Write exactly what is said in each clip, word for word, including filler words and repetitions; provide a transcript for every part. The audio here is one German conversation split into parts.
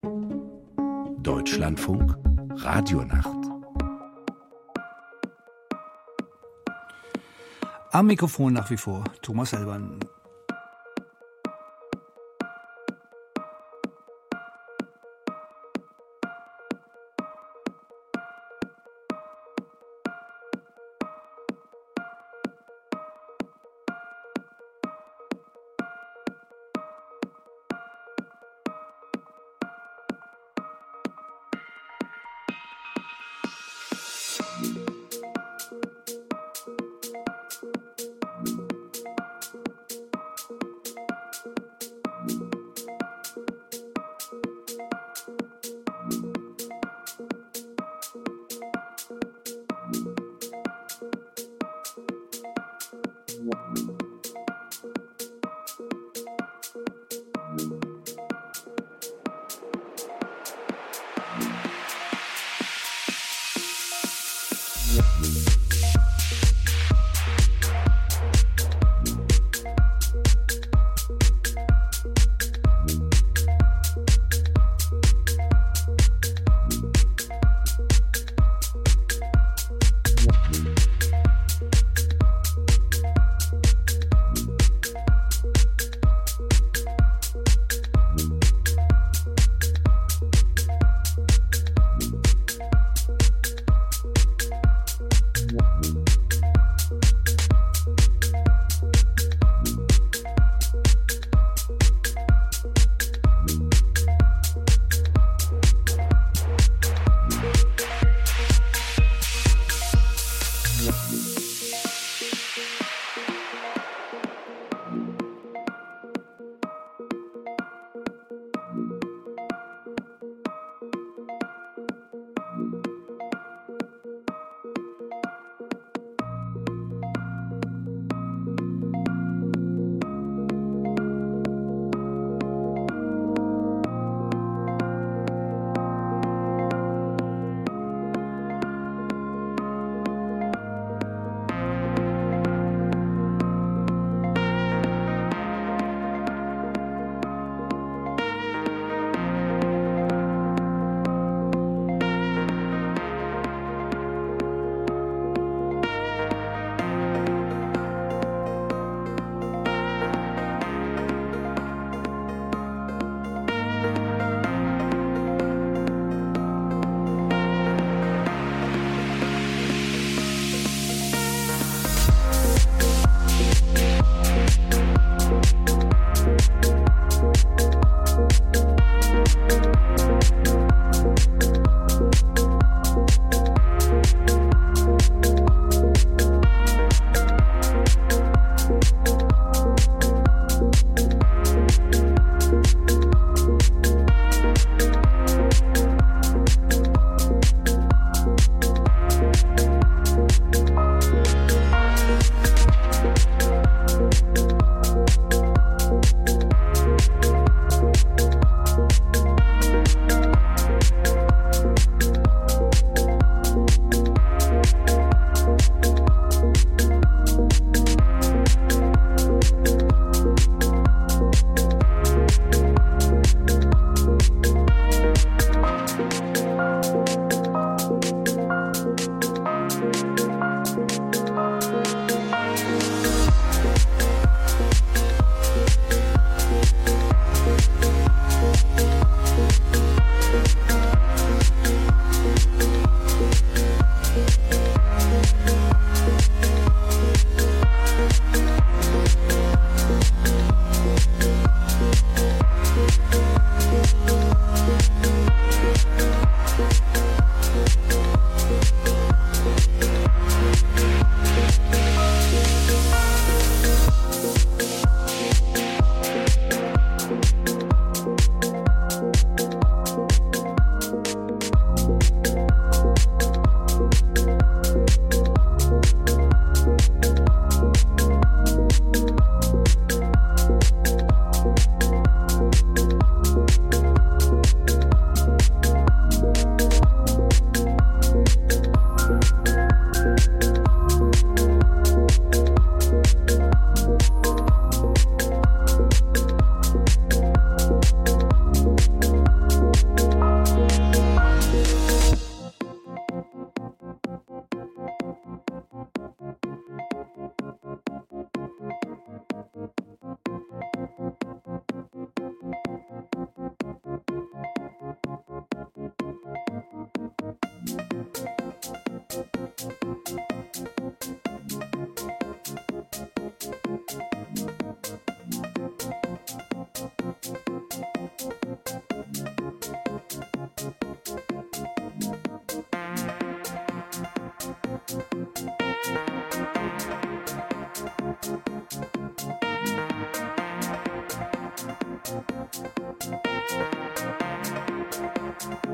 Deutschlandfunk Radionacht. Am Mikrofon nach wie vor Thomas Elban.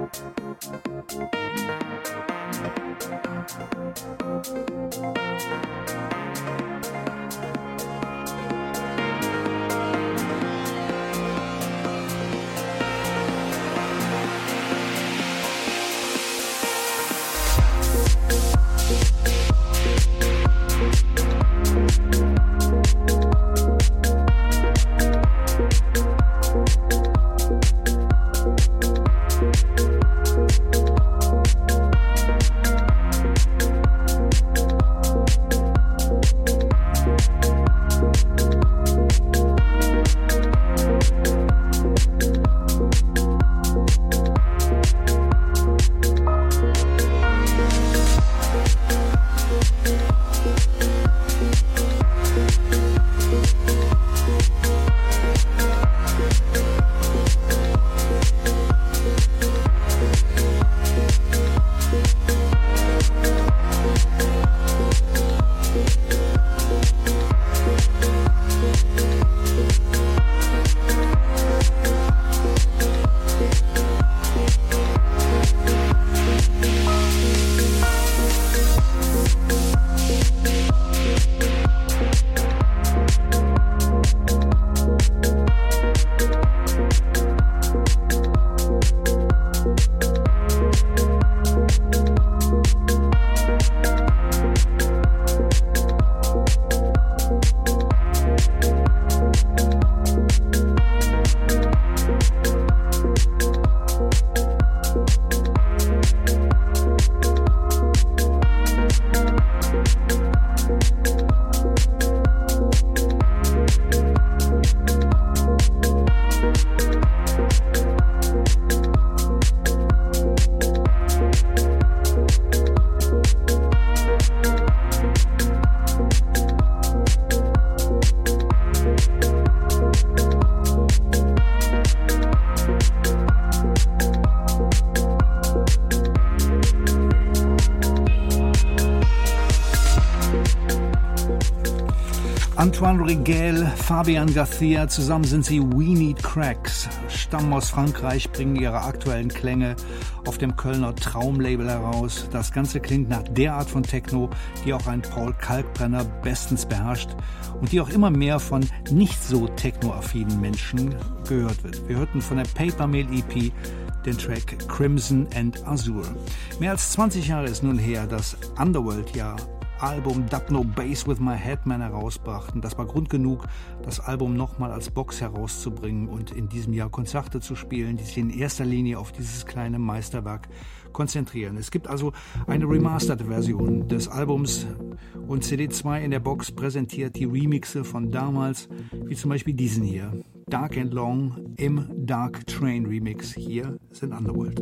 Antoine Rigel, Fabian Garcia, zusammen sind sie We Need Cracks, stammen aus Frankreich, bringen ihre aktuellen Klänge auf dem Kölner Traumlabel heraus. Das Ganze klingt nach der Art von Techno, die auch ein Paul Kalkbrenner bestens beherrscht und die auch immer mehr von nicht so technoaffinen Menschen gehört wird. Wir hörten von der Papermill E P den Track Crimson and Azure. Mehr als zwanzig Jahre ist nun her, dass Underworld ja Album Dub No Bass With My Headman herausbrachten. Das war Grund genug, das Album nochmal als Box herauszubringen und in diesem Jahr Konzerte zu spielen, die sich in erster Linie auf dieses kleine Meisterwerk konzentrieren. Es gibt also eine remasterte Version des Albums und C D zwei in der Box präsentiert die Remixe von damals, wie zum Beispiel diesen hier. Dark and Long im Dark Train Remix. Hier sind Underworld.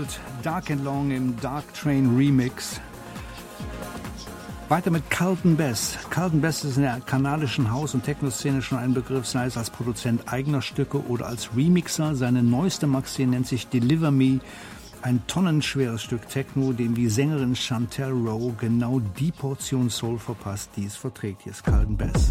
World, Dark and Long im Dark Train Remix. Weiter mit Carlton Bass. Carlton Bass ist in der kanadischen House- und Techno-Szene schon ein Begriff, sei es als Produzent eigener Stücke oder als Remixer. Seine neueste Maxi nennt sich Deliver Me, ein tonnenschweres Stück Techno, dem die Sängerin Chantel Rowe genau die Portion Soul verpasst, die es verträgt. Hier ist Carlton Bass.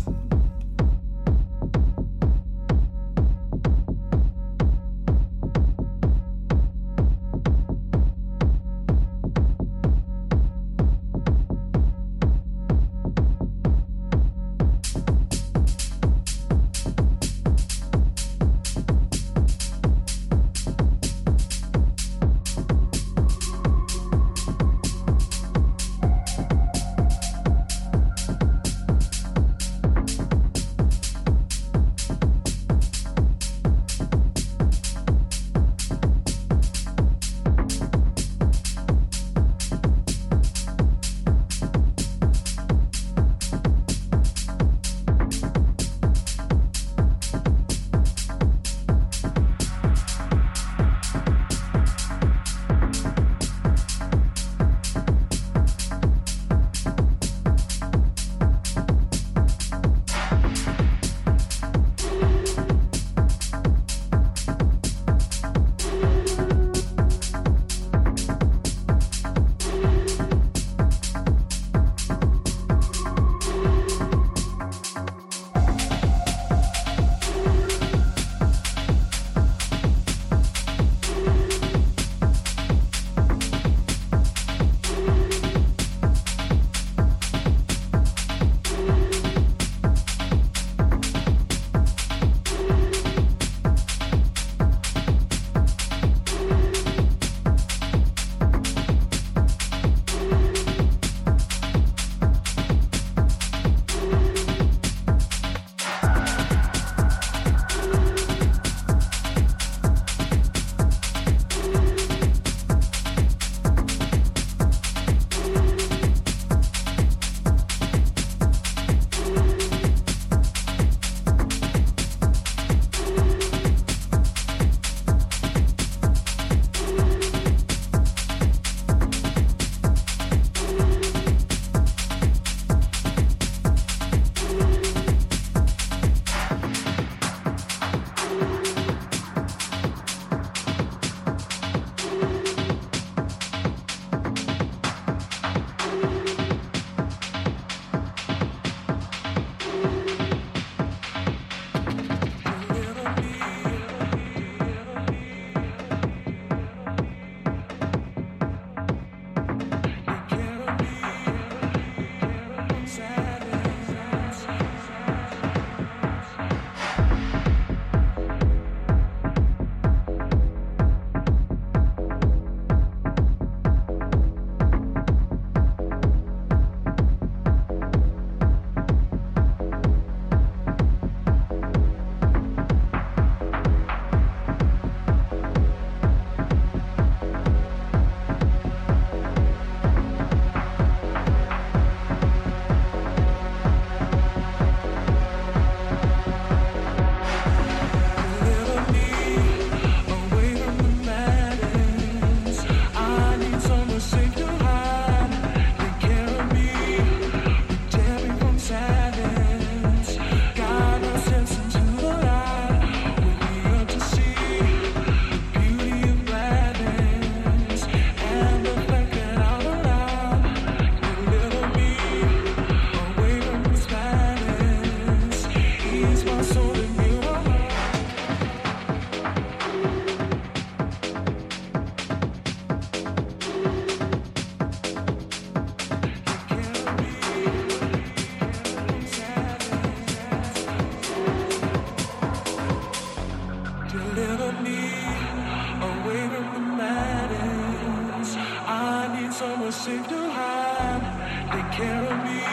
safe to hide. Take care of me,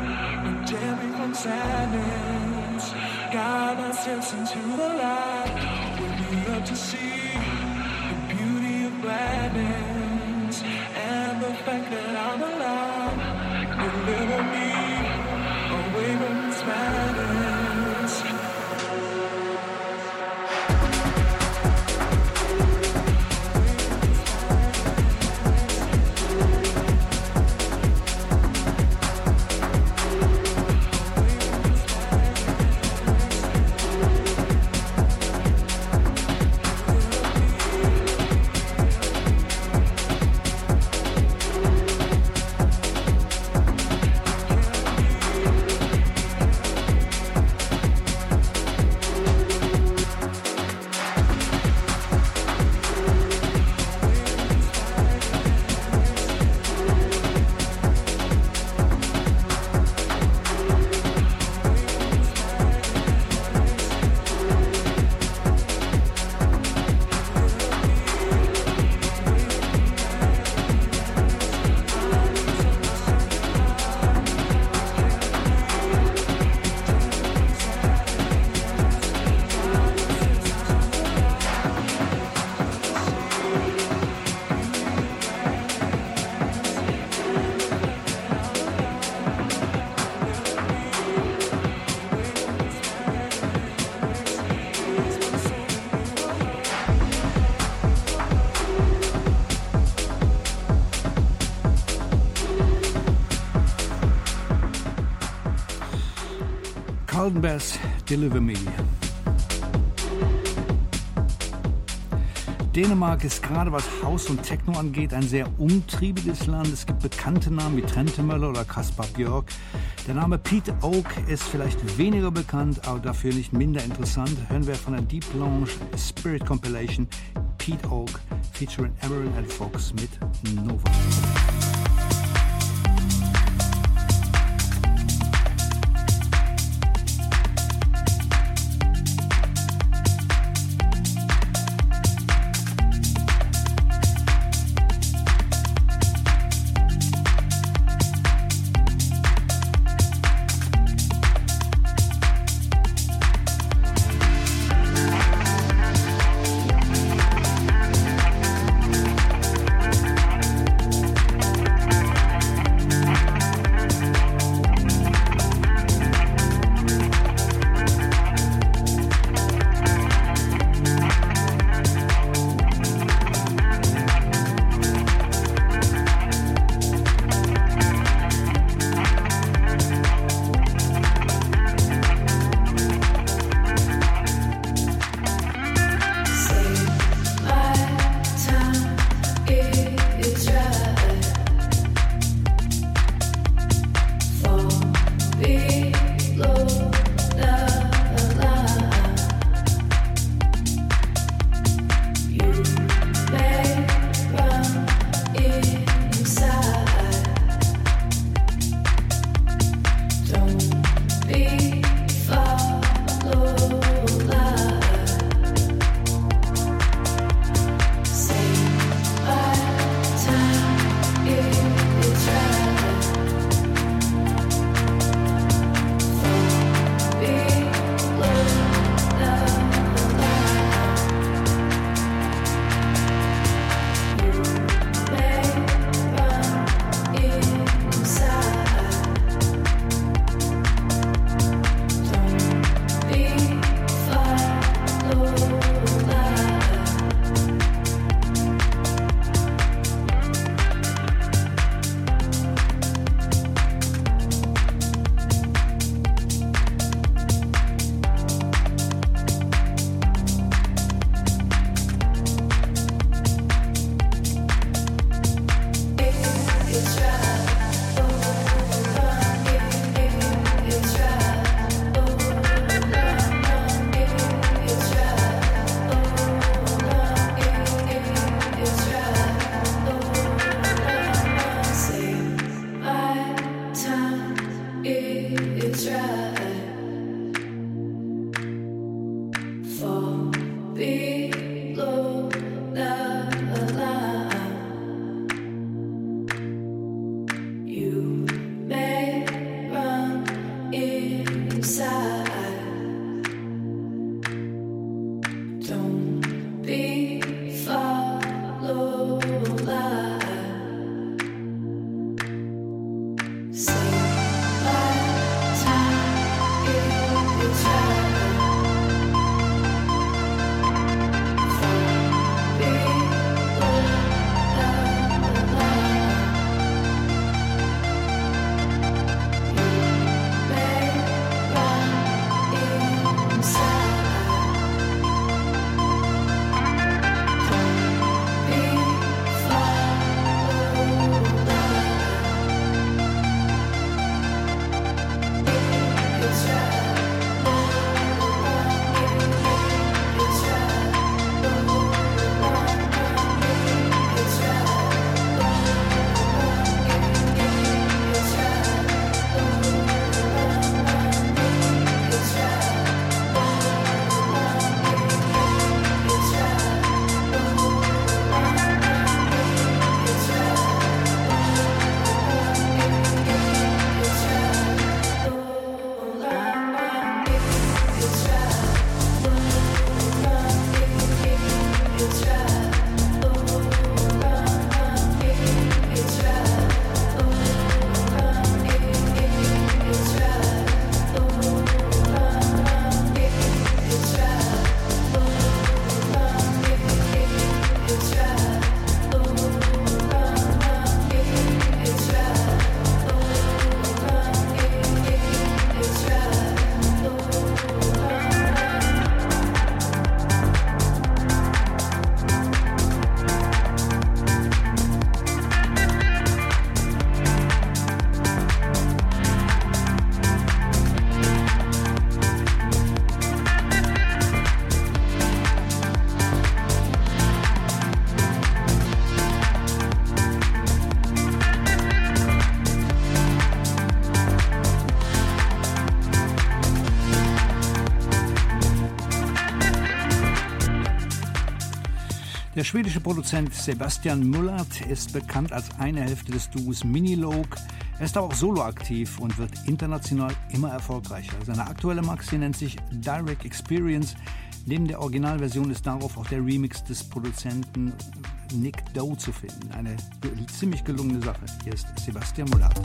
protect me from sadness. Guide our steps into the light. Wake me up to see the beauty of gladness and the fact that I'm alive. Deliver me away from this madness. Golden Bass, Deliver Me. Dänemark ist gerade was House und Techno angeht ein sehr umtriebiges Land. Es gibt bekannte Namen wie Trentemøller oder Kaspar Björk. Der Name Pete Oak ist vielleicht weniger bekannt, aber dafür nicht minder interessant. Hören wir von der Deep Lounge Spirit Compilation Pete Oak featuring Emerald and Fox mit Nova. Der schwedische Produzent Sebastian Mullard ist bekannt als eine Hälfte des Duos Minilogue. Er ist aber auch solo aktiv und wird international immer erfolgreicher. Seine aktuelle Maxi nennt sich Direct Experience. Neben der Originalversion ist darauf auch der Remix des Produzenten Nick Doe zu finden. Eine ziemlich gelungene Sache. Hier ist Sebastian Mullard.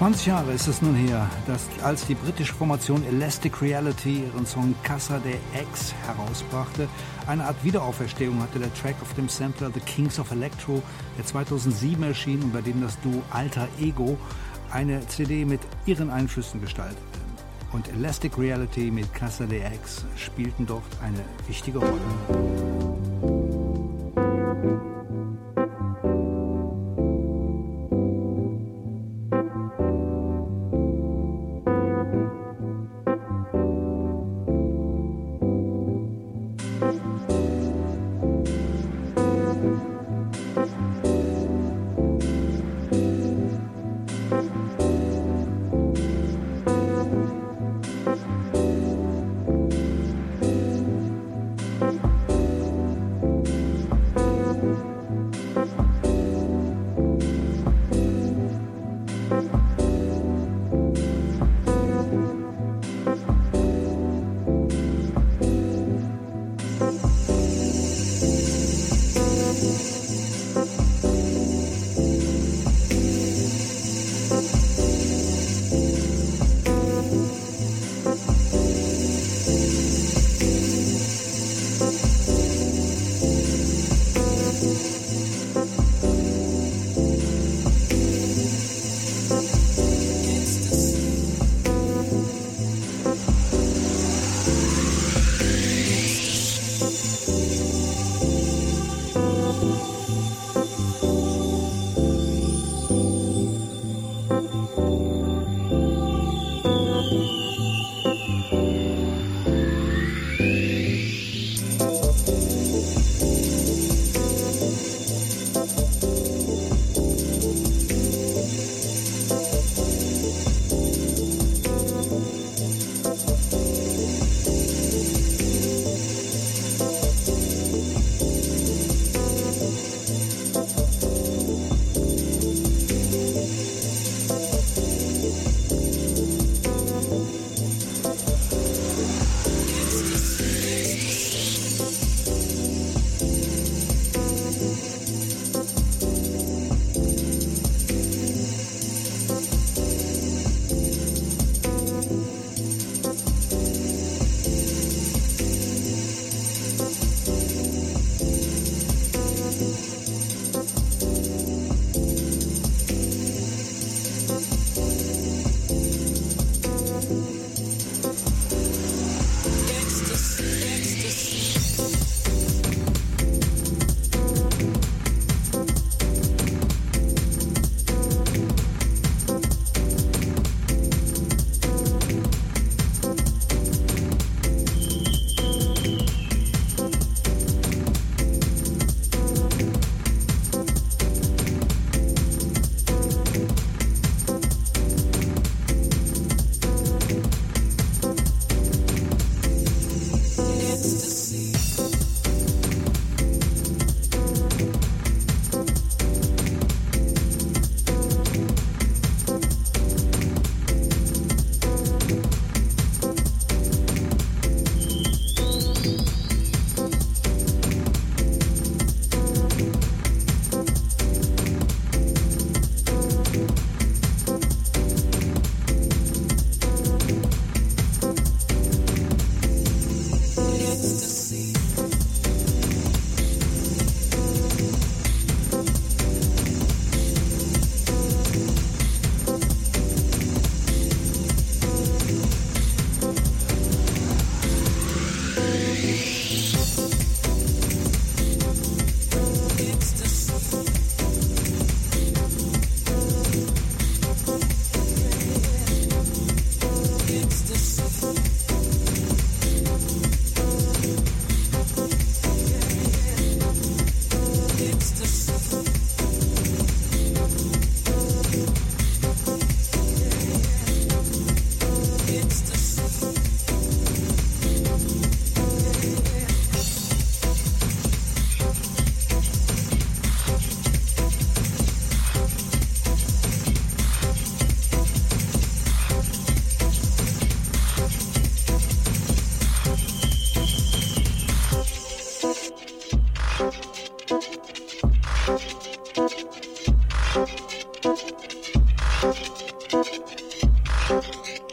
zwanzig Jahre ist es nun her, dass als die britische Formation Elastic Reality ihren Song Casa de X herausbrachte. Eine Art Wiederauferstehung hatte der Track auf dem Sampler The Kings of Electro, der zweitausendsieben erschien und bei dem das Duo Alter Ego eine C D mit ihren Einflüssen gestaltete. Und Elastic Reality mit Casa de X spielten dort eine wichtige Rolle.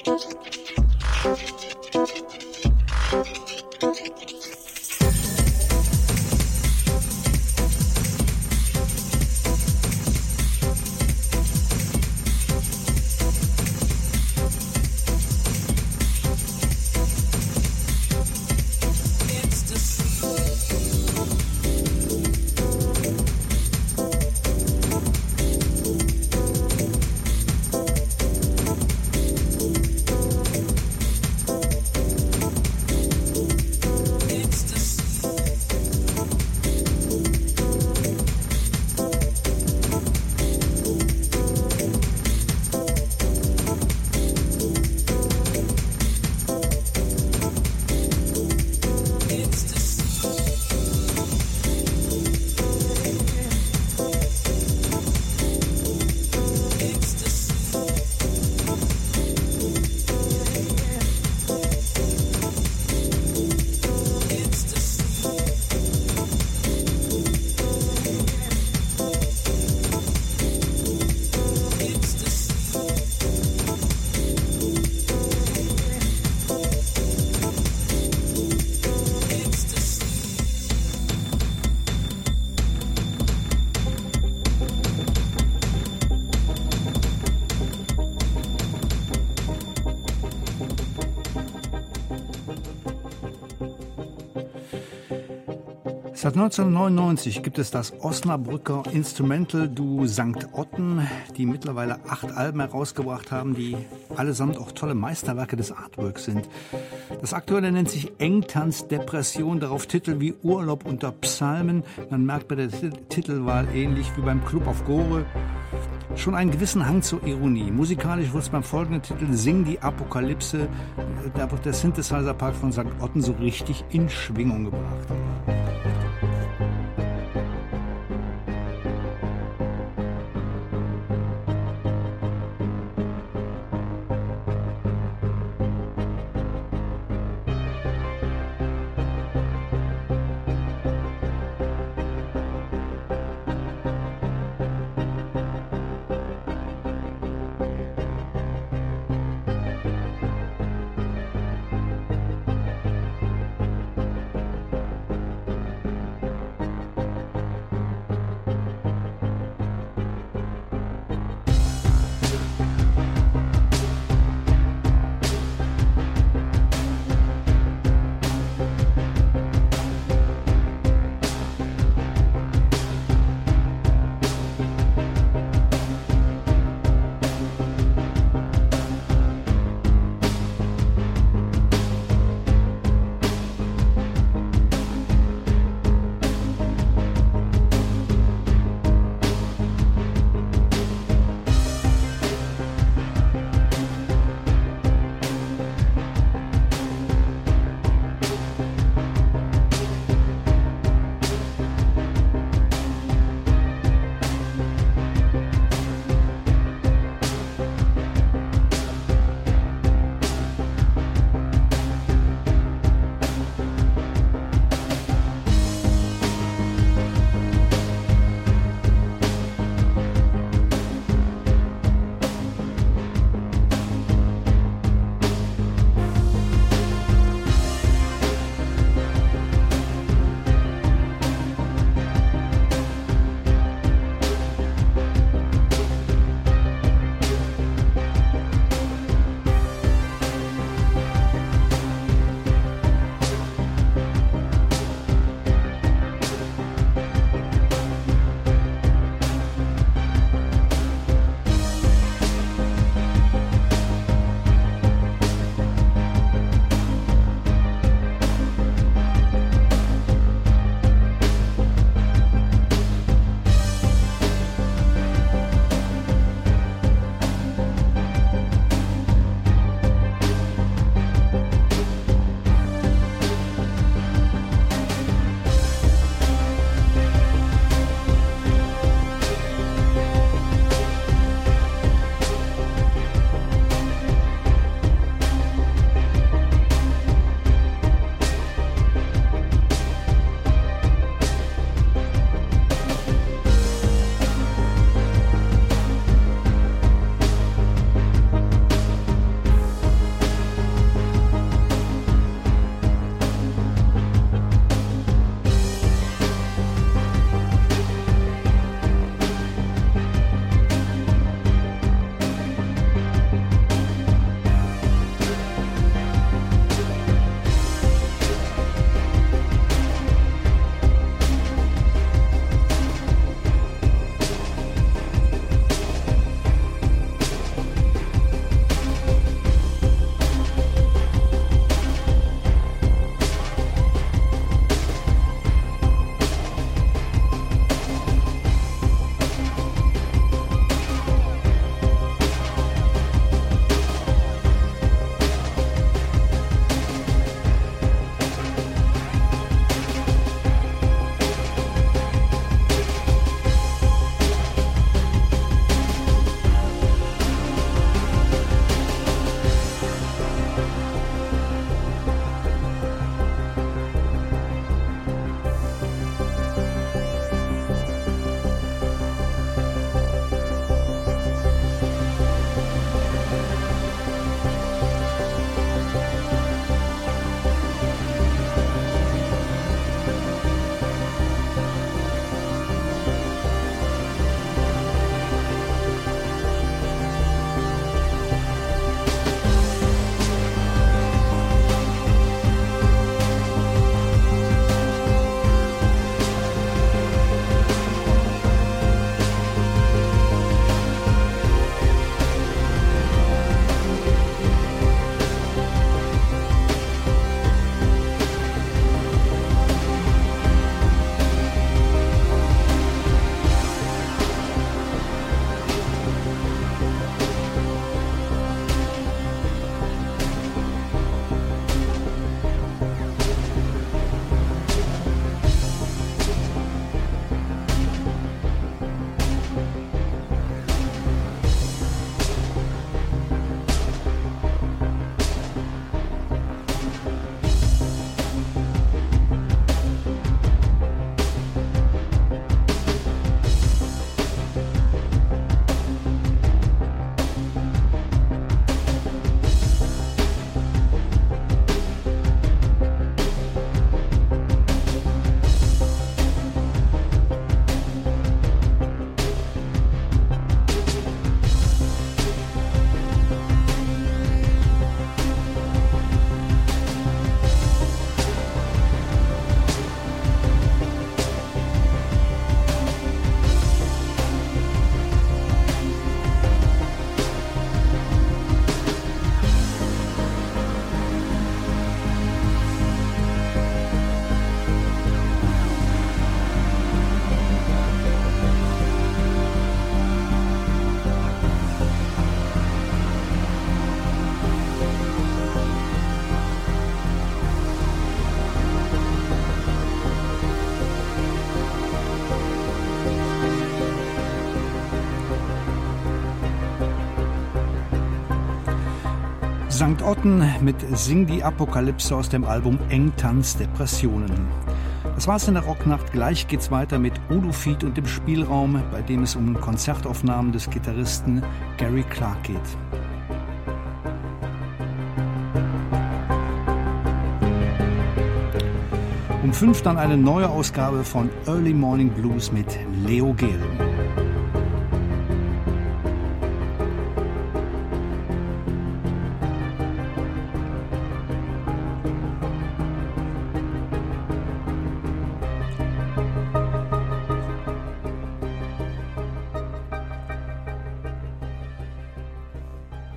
Seit neunzehnhundertneunundneunzig gibt es das Osnabrücker Instrumental-Duo Sankt Otten, die mittlerweile acht Alben herausgebracht haben, die allesamt auch tolle Meisterwerke des Artworks sind. Das aktuelle nennt sich Engtanz Depression, darauf Titel wie Urlaub unter Psalmen. Man merkt bei der Titelwahl ähnlich wie beim Club auf Gore schon einen gewissen Hang zur Ironie. Musikalisch wird es beim folgenden Titel Sing die Apokalypse, da wird der Synthesizer-Park von Sankt Otten so richtig in Schwingung gebracht. Sankt Otten mit Sing die Apokalypse aus dem Album Engtanz Depressionen. Das war's in der Rocknacht. Gleich geht's weiter mit Udo Fied und dem Spielraum, bei dem es um Konzertaufnahmen des Gitarristen Gary Clark geht. Um fünf dann eine neue Ausgabe von Early Morning Blues mit Leo Gehlen.